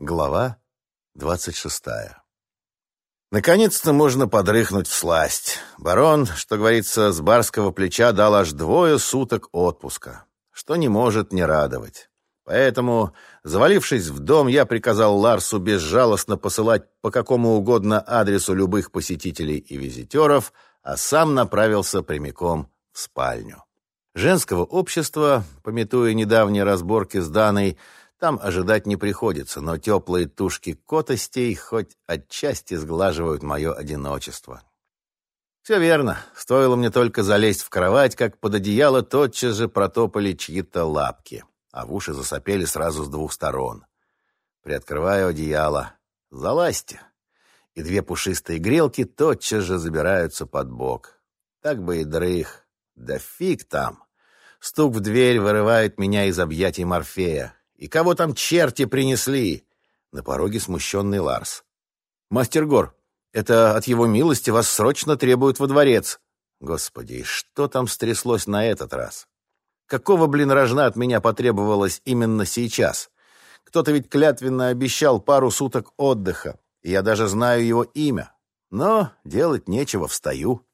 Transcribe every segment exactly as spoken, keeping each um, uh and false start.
Глава двадцать шестая. Наконец-то можно подрыхнуть всласть. Барон, что говорится, с барского плеча дал аж двое суток отпуска, что не может не радовать. Поэтому, завалившись в дом, я приказал Ларсу безжалостно посылать по какому угодно адресу любых посетителей и визитеров, а сам направился прямиком в спальню. Женского общества, памятуя недавние разборки с Даной, там ожидать не приходится, но теплые тушки котостей хоть отчасти сглаживают мое одиночество. Все верно. Стоило мне только залезть в кровать, как под одеяло тотчас же протопали чьи-то лапки, а в уши засопели сразу с двух сторон. Приоткрываю одеяло. Залазьте. И две пушистые грелки тотчас же забираются под бок. Так бы и дрых. Да фиг там. Стук в дверь вырывает меня из объятий Морфея. «И кого там черти принесли?» На пороге смущенный Ларс. «Мастер Гор, это от его милости вас срочно требуют во дворец». Господи, что там стряслось на этот раз? Какого, блин, рожна от меня потребовалось именно сейчас? Кто-то ведь клятвенно обещал пару суток отдыха, и я даже знаю его имя. Но делать нечего, встаю.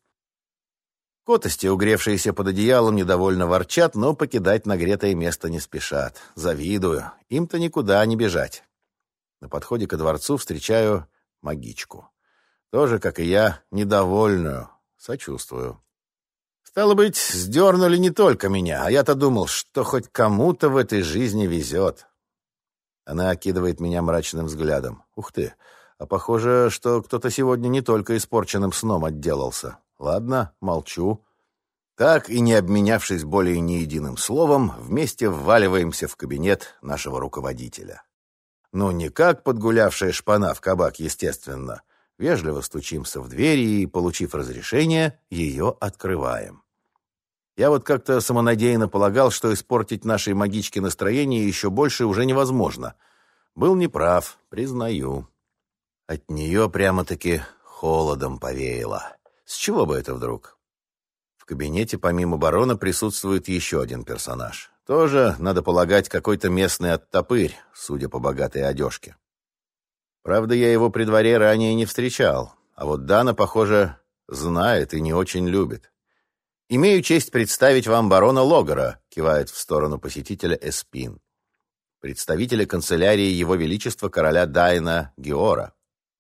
Котости, угревшиеся под одеялом, недовольно ворчат, но покидать нагретое место не спешат. Завидую. Им-то никуда не бежать. На подходе ко дворцу встречаю магичку. Тоже, как и я, недовольную. Сочувствую. Стало быть, сдернули не только меня, а я-то думал, что хоть кому-то в этой жизни везет. Она окидывает меня мрачным взглядом. Ух ты, а похоже, что кто-то сегодня не только испорченным сном отделался. Ладно, молчу. Так и не обменявшись более ни единым словом, вместе вваливаемся в кабинет нашего руководителя. Ну, не как подгулявшая шпана в кабак, естественно. Вежливо стучимся в дверь и, получив разрешение, ее открываем. Я вот как-то самонадеянно полагал, что испортить нашей магичке настроение еще больше уже невозможно. Был неправ, признаю. От нее прямо-таки холодом повеяло. С чего бы это вдруг? В кабинете помимо барона присутствует еще один персонаж. Тоже, надо полагать, какой-то местный оттопырь, судя по богатой одежке. Правда, я его при дворе ранее не встречал, а вот Дана, похоже, знает и не очень любит. «Имею честь представить вам барона Логора», кивает в сторону посетителя Эспин, представителя канцелярии Его Величества короля Дайна Геора.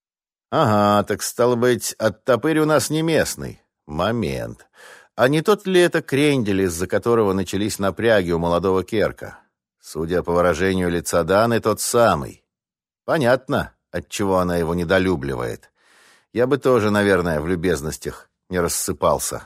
«Ага, так стало быть, оттопырь у нас не местный. Момент. А не тот ли это крендель, из-за которого начались напряги у молодого Керка? Судя по выражению лица Даны, тот самый. Понятно, отчего она его недолюбливает. Я бы тоже, наверное, в любезностях не рассыпался.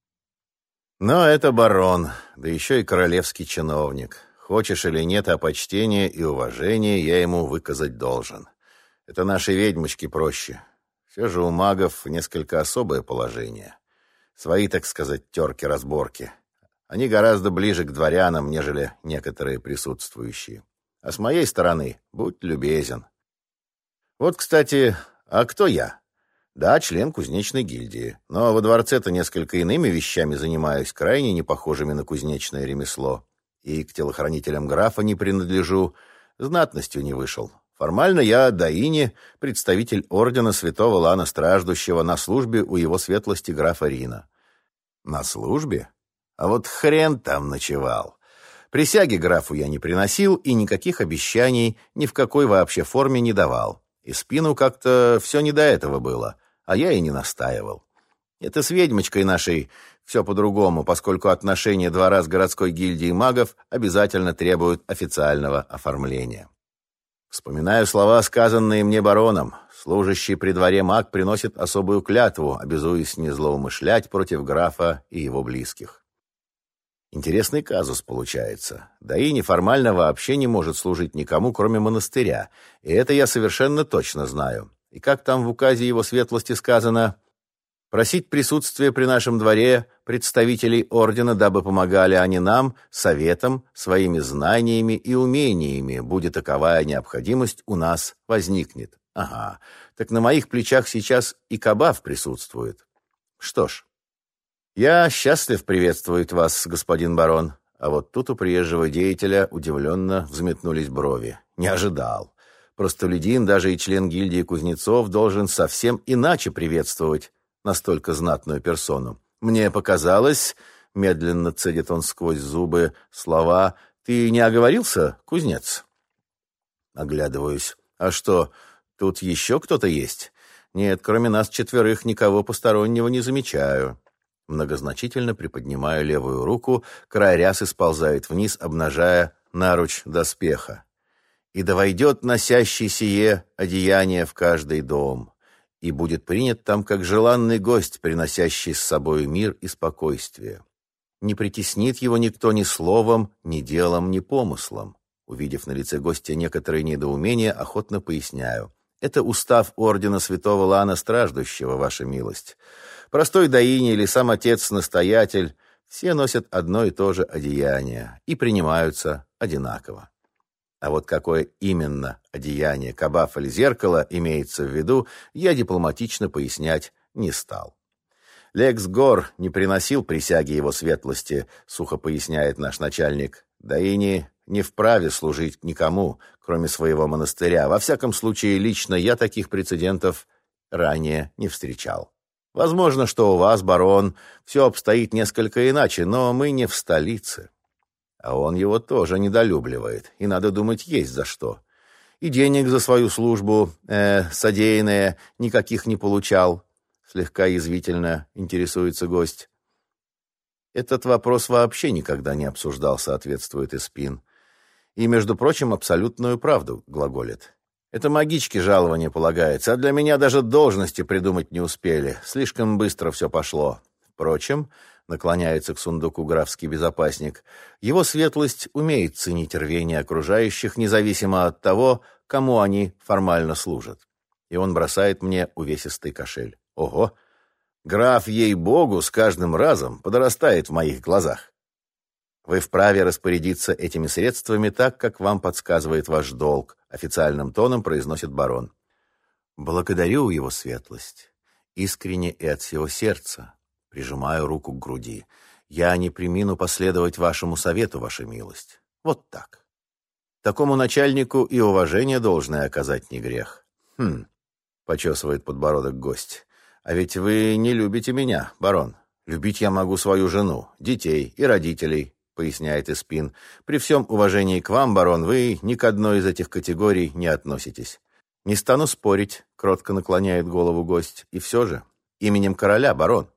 Но это барон, да еще и королевский чиновник. Хочешь или нет, а почтение и уважение я ему выказать должен. Это нашей ведьмочке проще. Все же у магов несколько особое положение. Свои, так сказать, терки-разборки. Они гораздо ближе к дворянам, нежели некоторые присутствующие. А с моей стороны, будь любезен. Вот, кстати, а кто я? Да, член кузнечной гильдии. Но во дворце-то несколько иными вещами занимаюсь, крайне не похожими на кузнечное ремесло. И к телохранителям графа не принадлежу, знатностью не вышел. Формально я Даини, представитель ордена святого Лана Страждущего, на службе у его светлости графа Рина. На службе? А вот хрен там ночевал. Присяги графу я не приносил и никаких обещаний ни в какой вообще форме не давал. И спину как-то все не до этого было, а я и не настаивал. Это с ведьмочкой нашей все по-другому, поскольку отношения двора с городской гильдией магов обязательно требуют официального оформления. Вспоминаю слова, сказанные мне бароном. Служащий при дворе маг приносит особую клятву, обязуясь не злоумышлять против графа и его близких. Интересный казус получается. Да и неформально вообще не может служить никому, кроме монастыря. И это я совершенно точно знаю. И как там в указе его светлости сказано... Просить присутствие при нашем дворе представителей ордена, дабы помогали они нам, советом, своими знаниями и умениями, будет таковая необходимость у нас возникнет. Ага, так на моих плечах сейчас и Кабав присутствует. Что ж, я счастлив приветствовать вас, господин барон. А вот тут у приезжего деятеля удивленно взметнулись брови. Не ожидал. Простолюдин, даже и член гильдии кузнецов, должен совсем иначе приветствовать настолько знатную персону. Мне показалось, медленно цедит он сквозь зубы слова, «Ты не оговорился, кузнец?» Оглядываюсь. «А что, тут еще кто-то есть?» «Нет, кроме нас четверых никого постороннего не замечаю». Многозначительно приподнимаю левую руку, край рясы сползает вниз, обнажая наруч доспеха. «И да войдет носящий сие одеяние в каждый дом, и будет принят там как желанный гость, приносящий с собой мир и спокойствие. Не притеснит его никто ни словом, ни делом, ни помыслом». Увидев на лице гостя некоторое недоумение, охотно поясняю. «Это устав ордена святого Лана Страждущего, ваша милость. Простой доини или сам отец-настоятель, все носят одно и то же одеяние и принимаются одинаково. А вот какое именно одеяние, кабаф или зеркало имеется в виду, я дипломатично пояснять не стал. Лекс Гор не приносил присяги его светлости, сухо поясняет наш начальник. Доини не вправе служить никому, кроме своего монастыря. Во всяком случае, лично я таких прецедентов ранее не встречал. Возможно, что у вас, барон, все обстоит несколько иначе, но мы не в столице. А он его тоже недолюбливает, и, надо думать, есть за что. И денег за свою службу, э, содеянное, никаких не получал. Слегка язвительно интересуется гость. Этот вопрос вообще никогда не обсуждал, соответствует Эспин. И, между прочим, абсолютную правду глаголит. Это магичке жалование полагается, а для меня даже должности придумать не успели. Слишком быстро все пошло. Впрочем, наклоняется к сундуку графский безопасник, его светлость умеет ценить рвение окружающих, независимо от того, кому они формально служат. И он бросает мне увесистый кошель. Ого! Граф, ей-богу, с каждым разом подрастает в моих глазах. Вы вправе распорядиться этими средствами так, как вам подсказывает ваш долг, официальным тоном произносит барон. Благодарю его светлость. Искренне и от всего сердца. Прижимаю руку к груди. Я не премину последовать вашему совету, ваша милость. Вот так. Такому начальнику и уважение должное оказать не грех. Хм, почесывает подбородок гость. А ведь вы не любите меня, барон. Любить я могу свою жену, детей и родителей, поясняет Эспин. При всем уважении к вам, барон, вы ни к одной из этих категорий не относитесь. Не стану спорить, кротко наклоняет голову гость. И все же, именем короля, барон.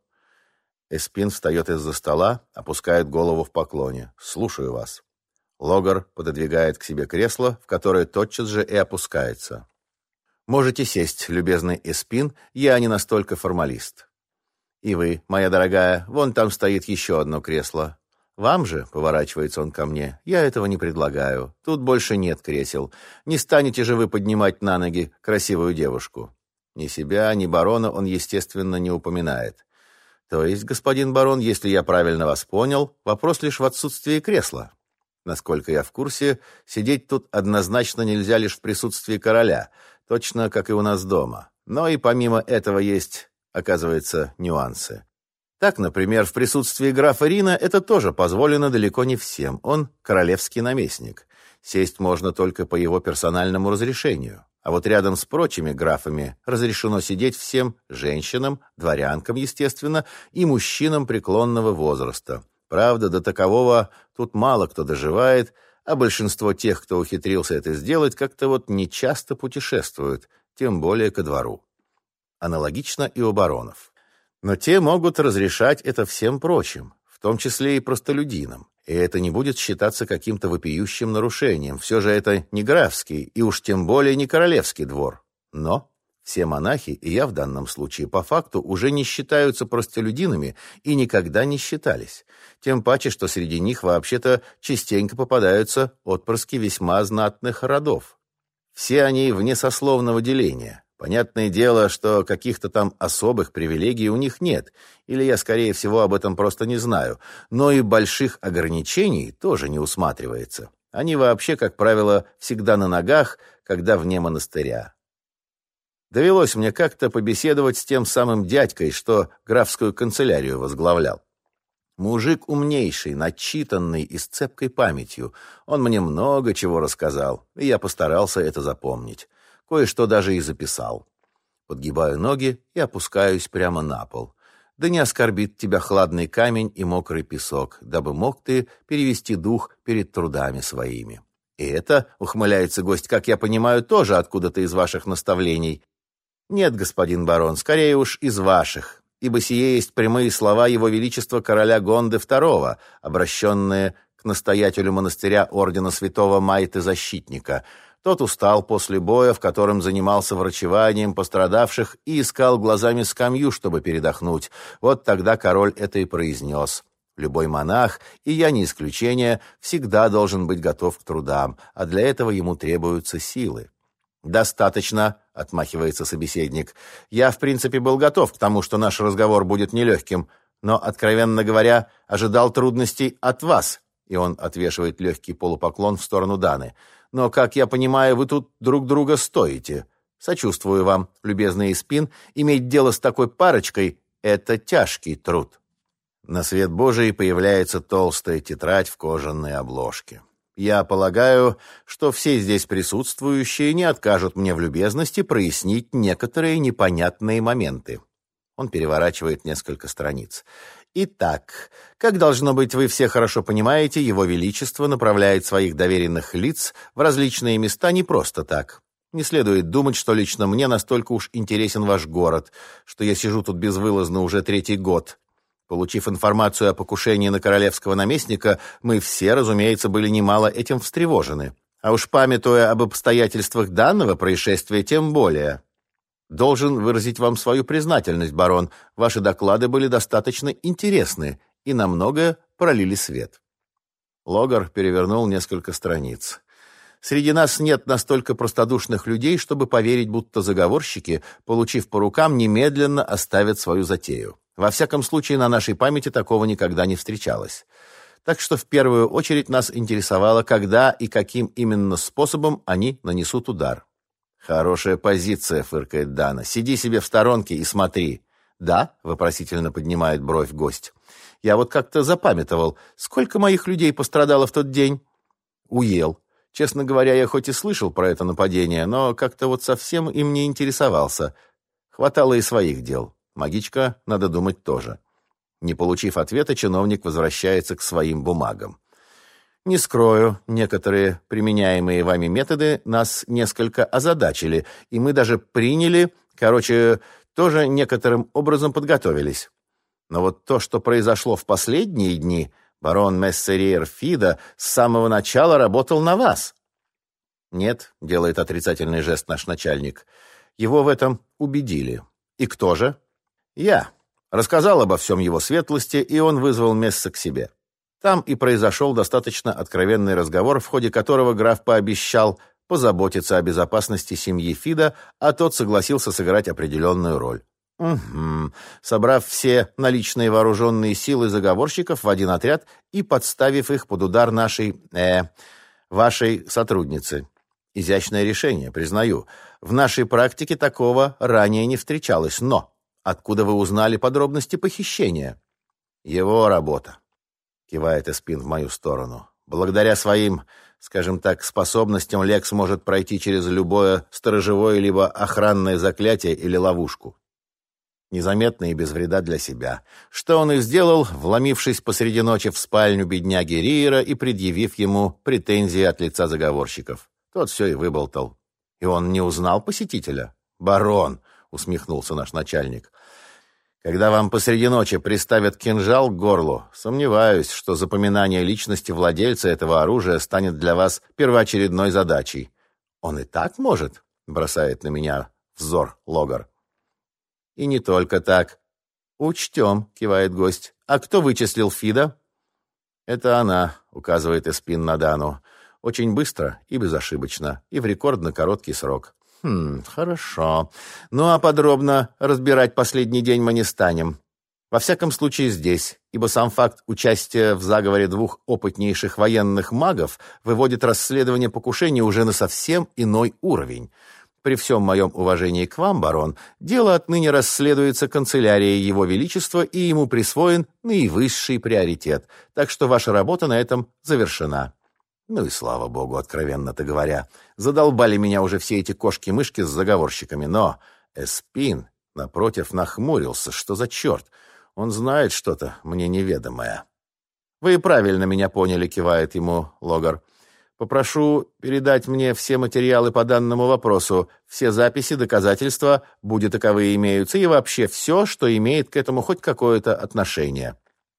Эспин встает из-за стола, опускает голову в поклоне. Слушаю вас. Логар пододвигает к себе кресло, в которое тотчас же и опускается. Можете сесть, любезный Эспин, я не настолько формалист. И вы, моя дорогая, вон там стоит еще одно кресло. Вам же, поворачивается он ко мне, я этого не предлагаю. Тут больше нет кресел. Не станете же вы поднимать на ноги красивую девушку. Ни себя, ни барона он, естественно, не упоминает. То есть, господин барон, если я правильно вас понял, вопрос лишь в отсутствии кресла. Насколько я в курсе, сидеть тут однозначно нельзя лишь в присутствии короля, точно как и у нас дома. Но и помимо этого есть, оказывается, нюансы. Так, например, в присутствии графа Рина это тоже позволено далеко не всем. Он королевский наместник. Сесть можно только по его персональному разрешению. А вот рядом с прочими графами разрешено сидеть всем женщинам, дворянкам, естественно, и мужчинам преклонного возраста. Правда, до такового тут мало кто доживает, а большинство тех, кто ухитрился это сделать, как-то вот нечасто путешествуют, тем более ко двору. Аналогично и у баронов. Но те могут разрешать это всем прочим, в том числе и простолюдинам. И это не будет считаться каким-то вопиющим нарушением. Все же это не графский, и уж тем более не королевский двор. Но все монахи, и я в данном случае по факту, уже не считаются простолюдинами и никогда не считались. Тем паче, что среди них вообще-то частенько попадаются отпрыски весьма знатных родов. Все они вне сословного деления. Понятное дело, что каких-то там особых привилегий у них нет, или я, скорее всего, об этом просто не знаю, но и больших ограничений тоже не усматривается. Они вообще, как правило, всегда на ногах, когда вне монастыря. Довелось мне как-то побеседовать с тем самым дядькой, что графскую канцелярию возглавлял. Мужик умнейший, начитанный и с цепкой памятью. Он мне много чего рассказал, и я постарался это запомнить. Кое-что даже и записал. Подгибаю ноги и опускаюсь прямо на пол. Да не оскорбит тебя хладный камень и мокрый песок, дабы мог ты перевести дух перед трудами своими. И это, ухмыляется гость, как я понимаю, тоже откуда-то из ваших наставлений. Нет, господин барон, скорее уж из ваших, ибо сие есть прямые слова его величества короля Гонды второго, обращенные к настоятелю монастыря ордена святого Майты-защитника. Тот устал после боя, в котором занимался врачеванием пострадавших, и искал глазами скамью, чтобы передохнуть. Вот тогда король это и произнес. Любой монах, и я не исключение, всегда должен быть готов к трудам, а для этого ему требуются силы. «Достаточно», — отмахивается собеседник. «Я, в принципе, был готов к тому, что наш разговор будет нелегким, но, откровенно говоря, ожидал трудностей от вас». И он отвешивает легкий полупоклон в сторону Даны. «Но, как я понимаю, вы тут друг друга стоите. Сочувствую вам, любезный Эспин, иметь дело с такой парочкой — это тяжкий труд». На свет Божий появляется толстая тетрадь в кожаной обложке. Я полагаю, что все здесь присутствующие не откажут мне в любезности прояснить некоторые непонятные моменты. Он переворачивает несколько страниц. Итак, как должно быть, вы все хорошо понимаете, Его Величество направляет своих доверенных лиц в различные места не просто так. Не следует думать, что лично мне настолько уж интересен ваш город, что я сижу тут безвылазно уже третий год. Получив информацию о покушении на королевского наместника, мы все, разумеется, были немало этим встревожены. А уж памятуя об обстоятельствах данного происшествия, тем более. Должен выразить вам свою признательность, барон. Ваши доклады были достаточно интересны и на многое пролили свет. Логар перевернул несколько страниц. Среди нас нет настолько простодушных людей, чтобы поверить, будто заговорщики, получив по рукам, немедленно оставят свою затею. Во всяком случае, на нашей памяти такого никогда не встречалось. Так что в первую очередь нас интересовало, когда и каким именно способом они нанесут удар. «Хорошая позиция», — фыркает Дана. «Сиди себе в сторонке и смотри». «Да?» — вопросительно поднимает бровь гость. «Я вот как-то запамятовал, сколько моих людей пострадало в тот день?» «Уел. Честно говоря, я хоть и слышал про это нападение, но как-то вот совсем им не интересовался. Хватало и своих дел. Магичка, надо думать, тоже». Не получив ответа, чиновник возвращается к своим бумагам. «Не скрою, некоторые применяемые вами методы нас несколько озадачили, и мы даже приняли, короче, тоже некоторым образом подготовились. Но вот то, что произошло в последние дни, барон Мессериер Фида с самого начала работал на вас». «Нет», — делает отрицательный жест наш начальник, — «его в этом убедили». «И кто же?» «Я». Рассказал обо всем его светлости, и он вызвал Месса к себе. Там и произошел достаточно откровенный разговор, в ходе которого граф пообещал позаботиться о безопасности семьи Фида, а тот согласился сыграть определенную роль. Угу. Собрав все наличные вооруженные силы заговорщиков в один отряд и подставив их под удар нашей, э, вашей сотрудницы. Изящное решение, признаю. В нашей практике такого ранее не встречалось, но откуда вы узнали подробности похищения? Его работа. Кивает Эспин в мою сторону. Благодаря своим, скажем так, способностям Лекс может пройти через любое сторожевое либо охранное заклятие или ловушку. Незаметно и без вреда для себя. Что он и сделал, вломившись посреди ночи в спальню бедняги Риера и предъявив ему претензии от лица заговорщиков. Тот все и выболтал. И он не узнал посетителя? «Барон», — усмехнулся наш начальник, — «когда вам посреди ночи приставят кинжал к горлу, сомневаюсь, что запоминание личности владельца этого оружия станет для вас первоочередной задачей». «Он и так может?» — бросает на меня взор Логар. «И не только так. Учтем», — кивает гость. «А кто вычислил Фида?» «Это она», — указывает Эспин на Дану. «Очень быстро и безошибочно, и в рекордно короткий срок». «Хм, хорошо. Ну а подробно разбирать последний день мы не станем. Во всяком случае здесь, ибо сам факт участия в заговоре двух опытнейших военных магов выводит расследование покушения уже на совсем иной уровень. При всем моем уважении к вам, барон, дело отныне расследуется канцелярией Его Величества, и ему присвоен наивысший приоритет, так что ваша работа на этом завершена». Ну и слава богу, откровенно-то говоря. Задолбали меня уже все эти кошки-мышки с заговорщиками, но Эспин, напротив, нахмурился. Что за черт? Он знает что-то мне неведомое. «Вы правильно меня поняли», — кивает ему Логар. «Попрошу передать мне все материалы по данному вопросу, все записи, доказательства, будь таковые имеются, и вообще все, что имеет к этому хоть какое-то отношение».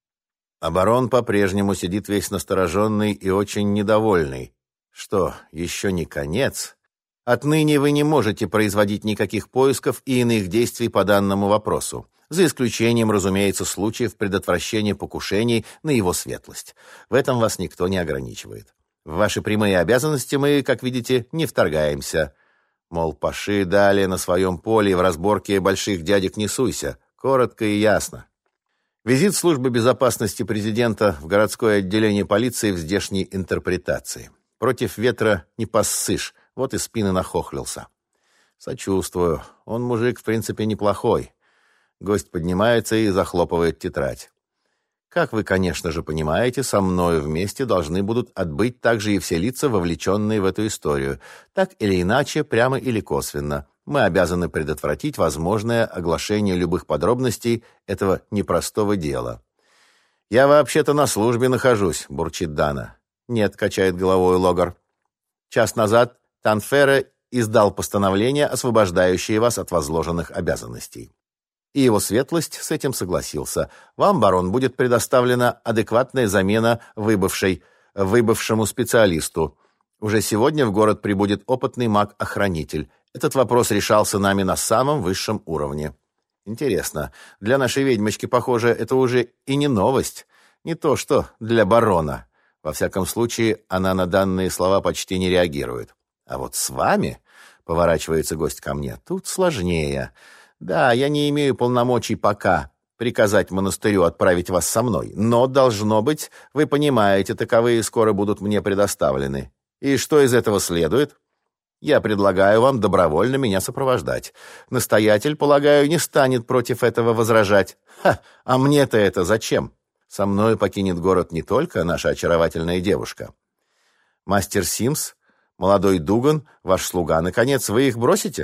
А барон по-прежнему сидит весь настороженный и очень недовольный. Что, еще не конец? Отныне вы не можете производить никаких поисков и иных действий по данному вопросу, за исключением, разумеется, случаев предотвращения покушений на его светлость. В этом вас никто не ограничивает. В ваши прямые обязанности мы, как видите, не вторгаемся. Мол, паши далее на своем поле и в разборке больших дядек не суйся. Коротко и ясно. Визит службы безопасности президента в городское отделение полиции в здешней интерпретации. Против ветра не поссышь, вот и Спина нахохлился. Сочувствую, он мужик в принципе неплохой. Гость поднимается и захлопывает тетрадь. Как вы, конечно же, понимаете, со мною вместе должны будут отбыть также и все лица, вовлеченные в эту историю. Так или иначе, прямо или косвенно. Мы обязаны предотвратить возможное оглашение любых подробностей этого непростого дела. «Я вообще-то на службе нахожусь», — бурчит Дана. «Нет», — качает головой Логар. «Час назад Танфера издал постановление, освобождающее вас от возложенных обязанностей. И его светлость с этим согласился. Вам, барон, будет предоставлена адекватная замена выбывшей, выбывшему специалисту. Уже сегодня в город прибудет опытный маг-охранитель. Этот вопрос решался нами на самом высшем уровне». Интересно, для нашей ведьмочки, похоже, это уже и не новость. Не то что для барона. Во всяком случае, она на данные слова почти не реагирует. А вот с вами, поворачивается гость ко мне, тут сложнее. Да, я не имею полномочий пока приказать монастырю отправить вас со мной, но, должно быть, вы понимаете, таковые скоро будут мне предоставлены. И что из этого следует? Я предлагаю вам добровольно меня сопровождать. Настоятель, полагаю, не станет против этого возражать. Ха, а мне-то это зачем? Со мной покинет город не только наша очаровательная девушка. Мастер Симс, молодой Дуган, ваш слуга, наконец, вы их бросите?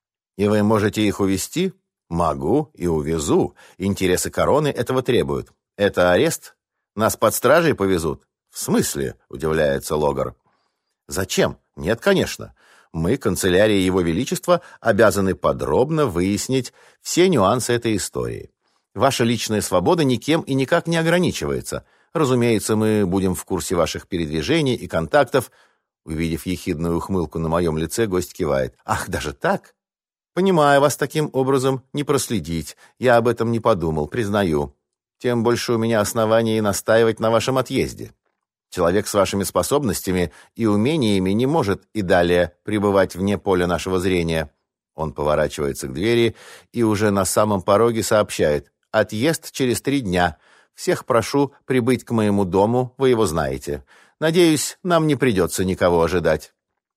И вы можете их увезти? Могу и увезу. Интересы короны этого требуют. Это арест? Нас под стражей повезут? В смысле? Удивляется Логар. Зачем? Нет, конечно. Мы, канцелярия Его Величества, обязаны подробно выяснить все нюансы этой истории. Ваша личная свобода никем и никак не ограничивается. Разумеется, мы будем в курсе ваших передвижений и контактов. Увидев ехидную ухмылку на моем лице, гость кивает. Ах, даже так? Понимаю, вас таким образом не проследить. Я об этом не подумал, признаю. Тем больше у меня оснований настаивать на вашем отъезде. Человек с вашими способностями и умениями не может и далее пребывать вне поля нашего зрения. Он поворачивается к двери и уже на самом пороге сообщает. Отъезд через три дня. Всех прошу прибыть к моему дому, вы его знаете. Надеюсь, нам не придется никого ожидать.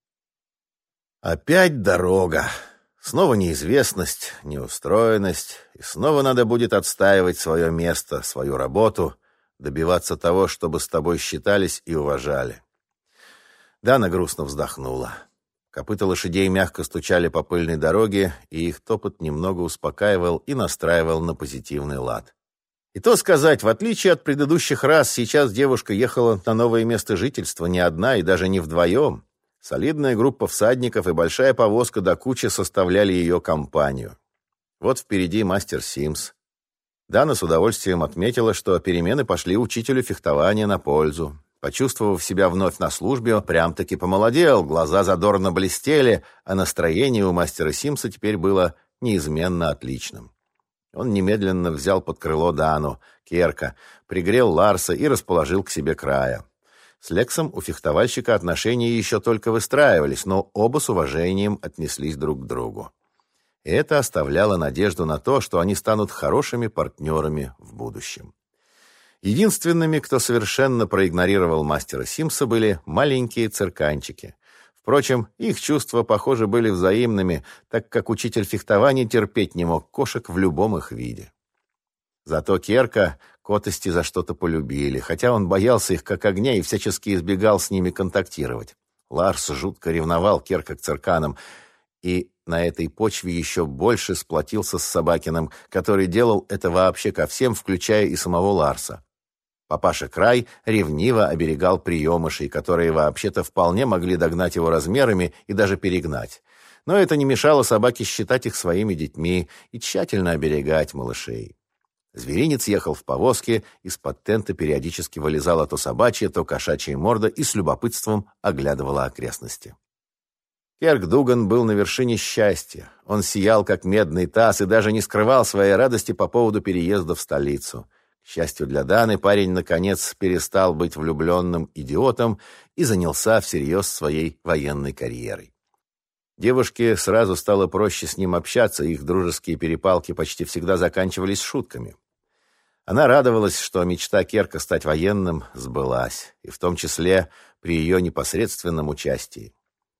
Опять дорога. Снова неизвестность, неустроенность. И снова надо будет отстаивать свое место, свою работу, добиваться того, чтобы с тобой считались и уважали. Дана грустно вздохнула. Копыта лошадей мягко стучали по пыльной дороге, и их топот немного успокаивал и настраивал на позитивный лад. И то сказать, в отличие от предыдущих раз, сейчас девушка ехала на новое место жительства не одна и даже не вдвоем. Солидная группа всадников и большая повозка до кучи составляли ее компанию. Вот впереди мастер Симс. Дана с удовольствием отметила, что перемены пошли учителю фехтования на пользу. Почувствовав себя вновь на службе, прям-таки помолодел, глаза задорно блестели, а настроение у мастера Симса теперь было неизменно отличным. Он немедленно взял под крыло Дану, Керка, пригрел Ларса и расположил к себе края. С Лексом у фехтовальщика отношения еще только выстраивались, но оба с уважением отнеслись друг к другу. И это оставляло надежду на то, что они станут хорошими партнерами в будущем. Единственными, кто совершенно проигнорировал мастера Симса, были маленькие цирканчики. Впрочем, их чувства, похоже, были взаимными, так как учитель фехтования терпеть не мог кошек в любом их виде. Зато Керка котости за что-то полюбили, хотя он боялся их как огня и всячески избегал с ними контактировать. Ларс жутко ревновал Керка к цирканам, и на этой почве еще больше сплотился с Собакиным, который делал это вообще ко всем, включая и самого Ларса. Папаша Край ревниво оберегал приемышей, которые вообще-то вполне могли догнать его размерами и даже перегнать. Но это не мешало собаке считать их своими детьми и тщательно оберегать малышей. Зверинец ехал в повозке, из-под тента периодически вылезала то собачья, то кошачья морда и с любопытством оглядывала окрестности. Керк Дуган был на вершине счастья. Он сиял, как медный таз, и даже не скрывал своей радости по поводу переезда в столицу. К счастью для Даны, парень, наконец, перестал быть влюбленным идиотом и занялся всерьез своей военной карьерой. Девушке сразу стало проще с ним общаться, их дружеские перепалки почти всегда заканчивались шутками. Она радовалась, что мечта Керка стать военным сбылась, и в том числе при ее непосредственном участии.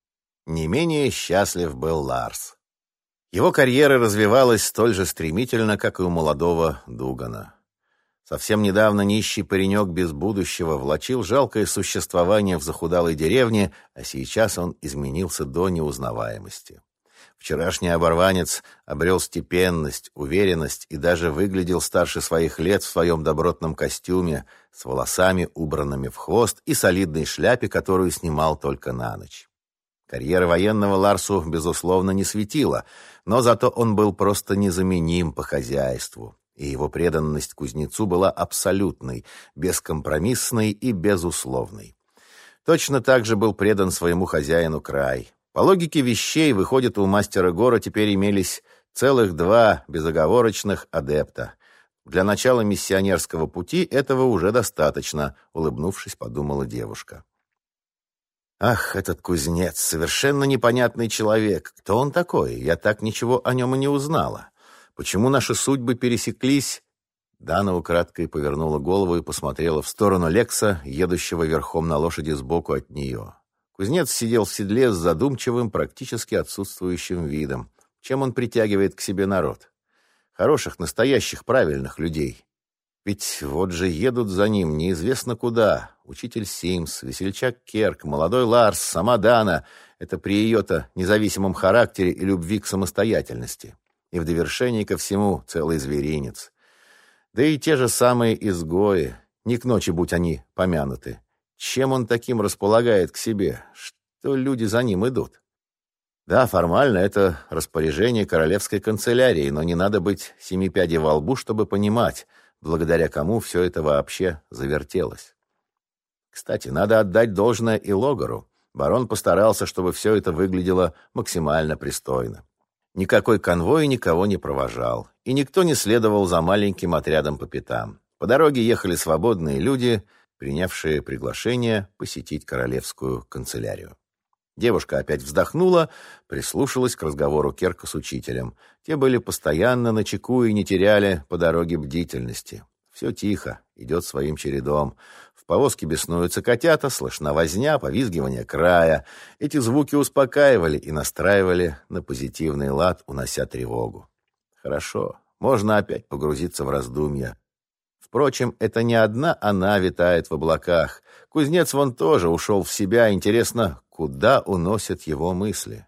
Не менее счастлив был Ларс. Его карьера развивалась столь же стремительно, как и у молодого Дугана. Совсем недавно нищий паренек без будущего влачил жалкое существование в захудалой деревне, а сейчас он изменился до неузнаваемости. Вчерашний оборванец обрел степенность, уверенность и даже выглядел старше своих лет в своем добротном костюме, с волосами, убранными в хвост, и солидной шляпе, которую снимал только на ночь. Карьера военного Ларсу, безусловно, не светила, но зато он был просто незаменим по хозяйству. И его преданность кузнецу была абсолютной, бескомпромиссной и безусловной. Точно так же был предан своему хозяину Край. По логике вещей, выходит, у мастера Гора теперь имелись целых два безоговорочных адепта. Для начала миссионерского пути этого уже достаточно, улыбнувшись, подумала девушка. Ах, этот кузнец, совершенно непонятный человек. Кто он такой? Я так ничего о нем и не узнала. Почему наши судьбы пересеклись? Дана украдкой повернула голову и посмотрела в сторону Лекса, едущего верхом на лошади сбоку от нее. Кузнец сидел в седле с задумчивым, практически отсутствующим видом. Чем он притягивает к себе народ? Хороших, настоящих, правильных людей. Ведь вот же едут за ним неизвестно куда. Учитель Симс, весельчак Керк, молодой Ларс, сама Дана. Это при ее-то независимом характере и любви к самостоятельности. И в довершении ко всему целый зверинец. Да и те же самые изгои, не к ночи будь они помянуты. Чем он таким располагает к себе, что люди за ним идут? Да, формально это распоряжение королевской канцелярии, но не надо быть семи пядей во лбу, чтобы понимать, благодаря кому все это вообще завертелось. Кстати, надо отдать должное и Логару. Барон постарался, чтобы все это выглядело максимально пристойно. Никакой конвой никого не провожал, и никто не следовал за маленьким отрядом по пятам. По дороге ехали свободные люди, принявшие приглашение посетить королевскую канцелярию. Девушка опять вздохнула, прислушалась к разговору Керка с учителем. Те были постоянно начеку и не теряли по дороге бдительности. Все тихо, идет своим чередом. В повозке беснуются котята, слышна возня, повизгивание Края. Эти звуки успокаивали и настраивали на позитивный лад, унося тревогу. Хорошо, можно опять погрузиться в раздумья. Впрочем, это не одна она витает в облаках. Кузнец вон тоже ушел в себя. Интересно, куда уносят его мысли?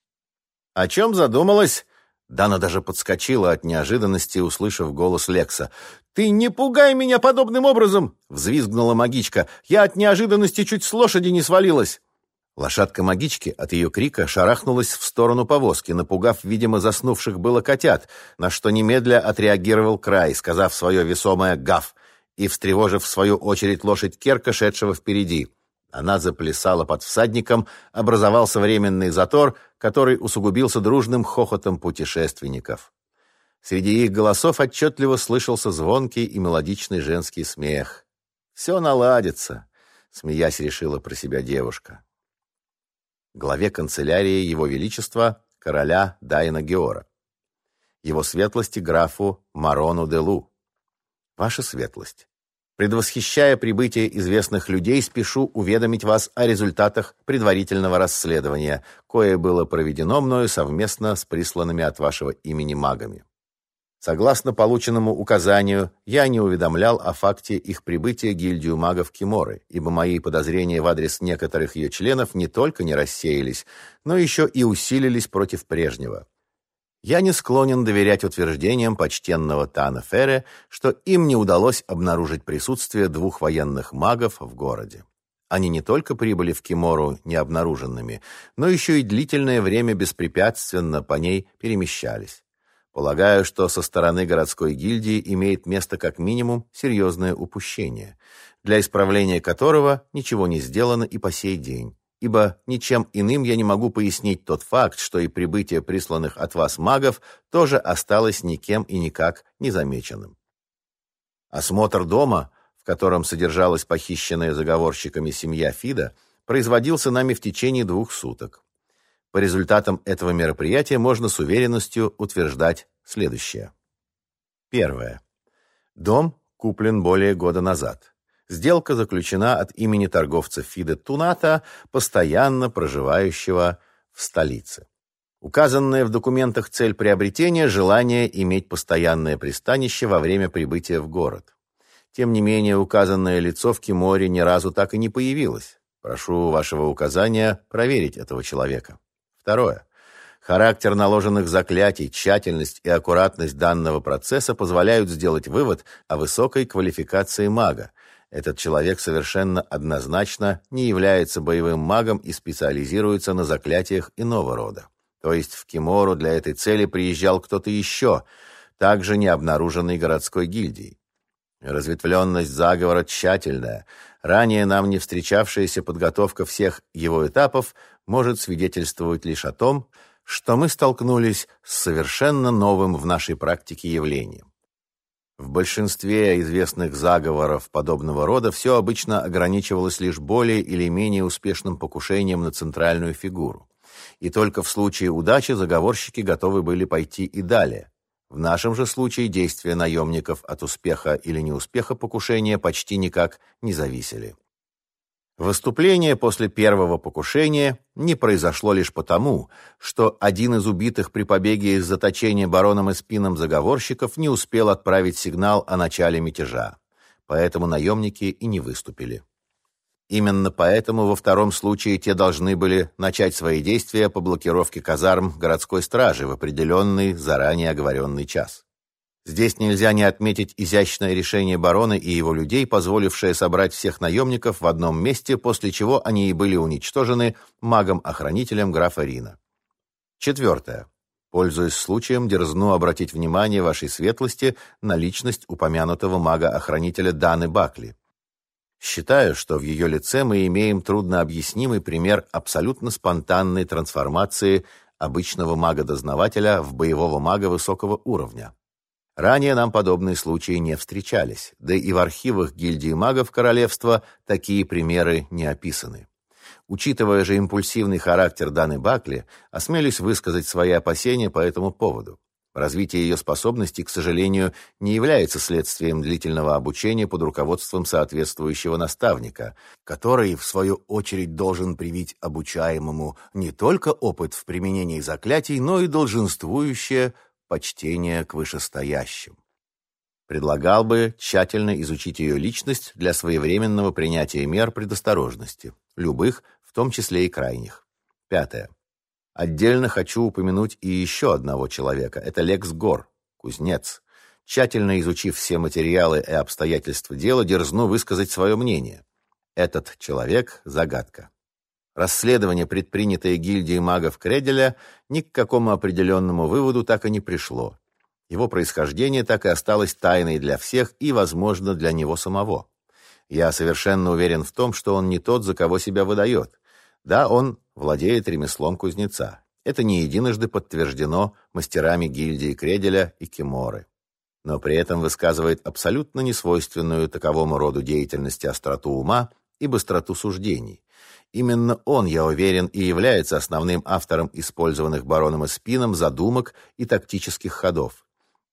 О чем задумалась? Дана даже подскочила от неожиданности, услышав голос Лекса. «Ты не пугай меня подобным образом!» — взвизгнула магичка. «Я от неожиданности чуть с лошади не свалилась!» Лошадка магички от ее крика шарахнулась в сторону повозки, напугав, видимо, заснувших было котят, на что немедля отреагировал Край, сказав свое весомое «гав» и встревожив в свою очередь лошадь Керка, шедшего впереди. Она заплясала под всадником, образовался временный затор, который усугубился дружным хохотом путешественников. Среди их голосов отчетливо слышался звонкий и мелодичный женский смех. «Все наладится», — смеясь решила про себя девушка. Главе канцелярии Его Величества короля Дайна Геора. Его светлости графу Марону де Лу. Ваша светлость, Предвосхищая прибытие известных людей, спешу уведомить вас о результатах предварительного расследования, кое было проведено мною совместно с присланными от вашего имени магами. Согласно полученному указанию, я не уведомлял о факте их прибытия в гильдию магов Киморы, ибо мои подозрения в адрес некоторых ее членов не только не рассеялись, но еще и усилились против прежнего. Я не склонен доверять утверждениям почтенного Тана Ферре, что им не удалось обнаружить присутствие двух военных магов в городе. Они не только прибыли в Кимору необнаруженными, но еще и длительное время беспрепятственно по ней перемещались. Полагаю, что со стороны городской гильдии имеет место как минимум серьезное упущение, для исправления которого ничего не сделано и по сей день. Ибо ничем иным я не могу пояснить тот факт, что и прибытие присланных от вас магов тоже осталось никем и никак незамеченным. Осмотр дома, в котором содержалась похищенная заговорщиками семья Фида, производился нами в течение двух суток. По результатам этого мероприятия можно с уверенностью утверждать следующее. Первое. Дом куплен более года назад. Сделка заключена от имени торговца Фиде Туната, постоянно проживающего в столице. Указанная в документах цель приобретения – желание иметь постоянное пристанище во время прибытия в город. Тем не менее, указанное лицо в Киморе ни разу так и не появилось. Прошу вашего указания проверить этого человека. Второе. Характер наложенных заклятий, тщательность и аккуратность данного процесса позволяют сделать вывод о высокой квалификации мага. Этот человек совершенно однозначно не является боевым магом и специализируется на заклятиях иного рода. То есть в Кимору для этой цели приезжал кто-то еще, также не обнаруженный городской гильдией. Разветвленность заговора тщательная. Ранее нам не встречавшаяся подготовка всех его этапов может свидетельствовать лишь о том, что мы столкнулись с совершенно новым в нашей практике явлением. В большинстве известных заговоров подобного рода все обычно ограничивалось лишь более или менее успешным покушением на центральную фигуру. И только в случае удачи заговорщики готовы были пойти и далее. В нашем же случае действия наемников от успеха или неуспеха покушения почти никак не зависели. Выступление после первого покушения не произошло лишь потому, что один из убитых при побеге из заточения бароном Эспином заговорщиков не успел отправить сигнал о начале мятежа, поэтому наемники и не выступили. Именно поэтому во втором случае те должны были начать свои действия по блокировке казарм городской стражи в определенный, заранее оговоренный час. Здесь нельзя не отметить изящное решение барона и его людей, позволившее собрать всех наемников в одном месте, после чего они и были уничтожены магом-охранителем графа Рина. Четвертое. Пользуясь случаем, дерзну обратить внимание вашей светлости на личность упомянутого мага-охранителя Даны Бакли. Считаю, что в ее лице мы имеем труднообъяснимый пример абсолютно спонтанной трансформации обычного мага-дознавателя в боевого мага высокого уровня. Ранее нам подобные случаи не встречались, да и в архивах гильдии магов королевства такие примеры не описаны. Учитывая же импульсивный характер Даны Бакли, осмелюсь высказать свои опасения по этому поводу. Развитие ее способностей, к сожалению, не является следствием длительного обучения под руководством соответствующего наставника, который, в свою очередь, должен привить обучаемому не только опыт в применении заклятий, но и долженствующее почтение к вышестоящим. Предлагал бы тщательно изучить ее личность для своевременного принятия мер предосторожности, любых, в том числе и крайних. Пятое. Отдельно хочу упомянуть и еще одного человека. Это Лекс Гор, кузнец. Тщательно изучив все материалы и обстоятельства дела, дерзну высказать свое мнение. Этот человек – загадка. Расследование, предпринятое гильдией магов Кределя, ни к какому определенному выводу так и не пришло. Его происхождение так и осталось тайной для всех и, возможно, для него самого. Я совершенно уверен в том, что он не тот, за кого себя выдает. Да, он владеет ремеслом кузнеца. Это не единожды подтверждено мастерами гильдии Кределя и Киморы. Но при этом высказывает абсолютно несвойственную таковому роду деятельности остроту ума и быстроту суждений. Именно он, я уверен, и является основным автором использованных бароном Эспином задумок и тактических ходов.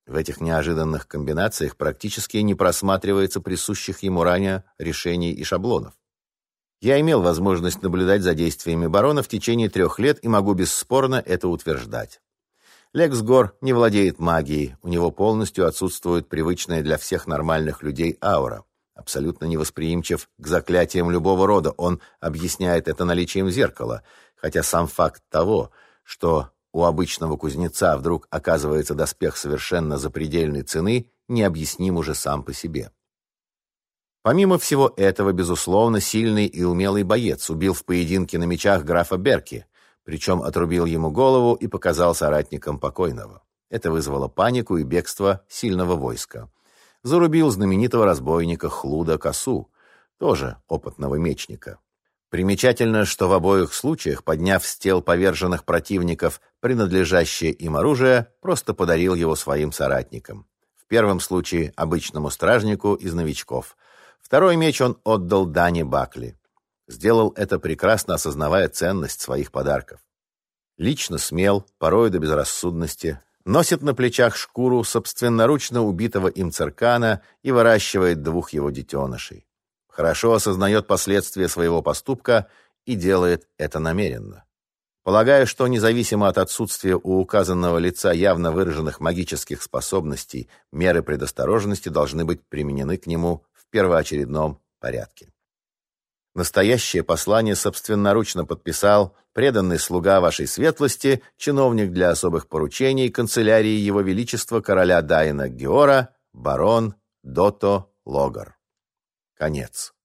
В этих неожиданных комбинациях практически не просматривается присущих ему ранее решений и шаблонов. Я имел возможность наблюдать за действиями барона в течение трех лет и могу бесспорно это утверждать. Лекс Гор не владеет магией, у него полностью отсутствует привычная для всех нормальных людей аура. Абсолютно невосприимчив к заклятиям любого рода, он объясняет это наличием зеркала, хотя сам факт того, что у обычного кузнеца вдруг оказывается доспех совершенно запредельной цены, необъясним уже сам по себе. Помимо всего этого, безусловно, сильный и умелый боец убил в поединке на мечах графа Берки, причем отрубил ему голову и показал соратникам покойного. Это вызвало панику и бегство сильного войска. Зарубил знаменитого разбойника Хлуда Косу, тоже опытного мечника. Примечательно, что в обоих случаях, подняв с тел поверженных противников принадлежащее им оружие, просто подарил его своим соратникам. В первом случае обычному стражнику из новичков. Второй меч он отдал Дане Бакли. Сделал это, прекрасно осознавая ценность своих подарков. Лично смел, порой до безрассудности, носит на плечах шкуру собственноручно убитого им циркана и выращивает двух его детенышей. Хорошо осознает последствия своего поступка и делает это намеренно. Полагаю, что независимо от отсутствия у указанного лица явно выраженных магических способностей, меры предосторожности должны быть применены к нему в первоочередном порядке. Настоящее послание собственноручно подписал преданный слуга вашей светлости, чиновник для особых поручений канцелярии Его Величества короля Дайна Геора, барон Дото Логар. Конец.